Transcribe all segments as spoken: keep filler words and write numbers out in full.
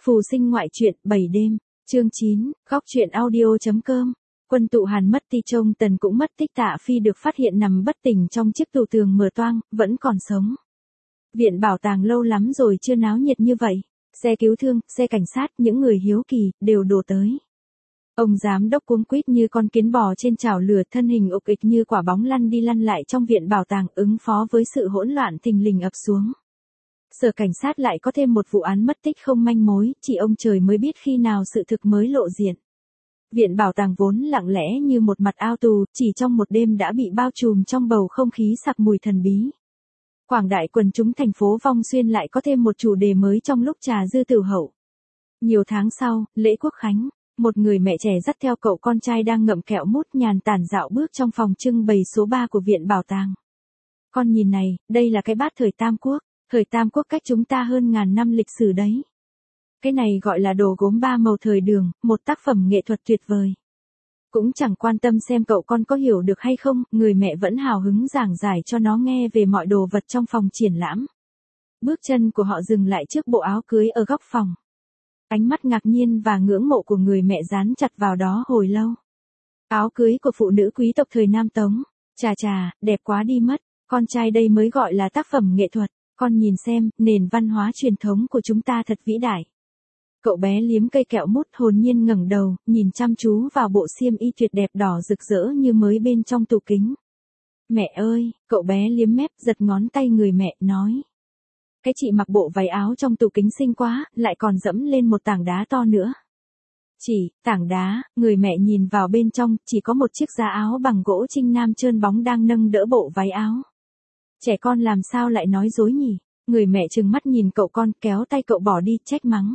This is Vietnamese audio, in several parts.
Phù sinh ngoại truyện, bảy đêm, chương chín, góc truyện audio.com. Quân tụ Hàn mất Ti Trông Tần cũng mất tích, Tạ Phi được phát hiện nằm bất tỉnh trong chiếc tủ tường mở toang, vẫn còn sống. Viện bảo tàng lâu lắm rồi chưa náo nhiệt như vậy. Xe cứu thương, xe cảnh sát, những người hiếu kỳ, đều đổ tới. Ông giám đốc cuống quýt như con kiến bò trên chảo lửa, thân hình ục ịch như quả bóng lăn đi lăn lại trong viện bảo tàng, ứng phó với sự hỗn loạn thình lình ập xuống. Sở cảnh sát lại có thêm một vụ án mất tích không manh mối, chỉ ông trời mới biết khi nào sự thực mới lộ diện. Viện bảo tàng vốn lặng lẽ như một mặt ao tù, chỉ trong một đêm đã bị bao trùm trong bầu không khí sặc mùi thần bí. Quảng đại quần chúng thành phố Vong Xuyên lại có thêm một chủ đề mới trong lúc trà dư tửu hậu. Nhiều tháng sau, lễ quốc khánh, một người mẹ trẻ dắt theo cậu con trai đang ngậm kẹo mút nhàn tản dạo bước trong phòng trưng bày số ba của viện bảo tàng. Con nhìn này, đây là cái bát thời Tam Quốc, thời Tam Quốc cách chúng ta hơn ngàn năm lịch sử đấy. Cái này gọi là đồ gốm ba màu thời Đường, một tác phẩm nghệ thuật tuyệt vời. Cũng chẳng quan tâm xem cậu con có hiểu được hay không, người mẹ vẫn hào hứng giảng giải cho nó nghe về mọi đồ vật trong phòng triển lãm. Bước chân của họ dừng lại trước bộ áo cưới ở góc phòng. Ánh mắt ngạc nhiên và ngưỡng mộ của người mẹ dán chặt vào đó hồi lâu. Áo cưới của phụ nữ quý tộc thời Nam Tống. Chà chà, đẹp quá đi mất. Con trai đây mới gọi là tác phẩm nghệ thuật. Con nhìn xem, nền văn hóa truyền thống của chúng ta thật vĩ đại. Cậu bé liếm cây kẹo mút hồn nhiên ngẩng đầu, nhìn chăm chú vào bộ xiêm y tuyệt đẹp đỏ rực rỡ như mới bên trong tủ kính. Mẹ ơi, cậu bé liếm mép giật ngón tay người mẹ, nói. Cái chị mặc bộ váy áo trong tủ kính xinh quá, lại còn dẫm lên một tảng đá to nữa. Chỉ, tảng đá, người mẹ nhìn vào bên trong, chỉ có một chiếc giá áo bằng gỗ trinh nam trơn bóng đang nâng đỡ bộ váy áo. Trẻ con làm sao lại nói dối nhỉ? Người mẹ trừng mắt nhìn cậu con, kéo tay cậu bỏ đi, trách mắng.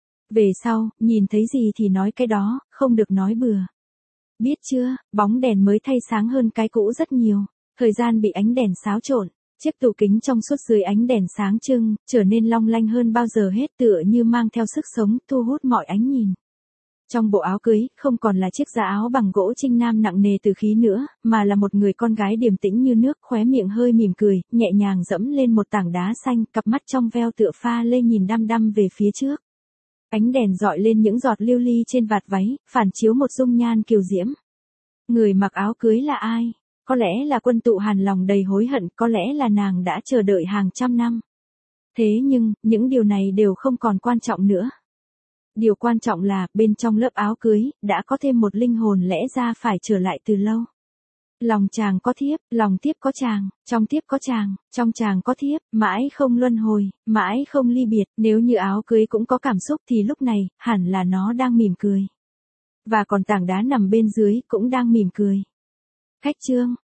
Về sau, nhìn thấy gì thì nói cái đó, không được nói bừa. Biết chưa, bóng đèn mới thay sáng hơn cái cũ rất nhiều. Thời gian bị ánh đèn xáo trộn. Chiếc tủ kính trong suốt dưới ánh đèn sáng trưng, trở nên long lanh hơn bao giờ hết, tựa như mang theo sức sống, thu hút mọi ánh nhìn. Trong bộ áo cưới, không còn là chiếc giá áo bằng gỗ trinh nam nặng nề từ khí nữa, mà là một người con gái điềm tĩnh như nước, khóe miệng hơi mỉm cười, nhẹ nhàng dẫm lên một tảng đá xanh, cặp mắt trong veo tựa pha lê nhìn đăm đăm về phía trước. Ánh đèn dọi lên những giọt lưu ly trên vạt váy, phản chiếu một dung nhan kiều diễm. Người mặc áo cưới là ai? Có lẽ là Quân Tụ Hàn lòng đầy hối hận, có lẽ là nàng đã chờ đợi hàng trăm năm. Thế nhưng, những điều này đều không còn quan trọng nữa. Điều quan trọng là, bên trong lớp áo cưới, đã có thêm một linh hồn lẽ ra phải trở lại từ lâu. Lòng chàng có thiếp, lòng thiếp có chàng, trong thiếp có chàng, trong chàng có thiếp, mãi không luân hồi, mãi không ly biệt. Nếu như áo cưới cũng có cảm xúc thì lúc này, hẳn là nó đang mỉm cười. Và còn tảng đá nằm bên dưới cũng đang mỉm cười. Khách trương,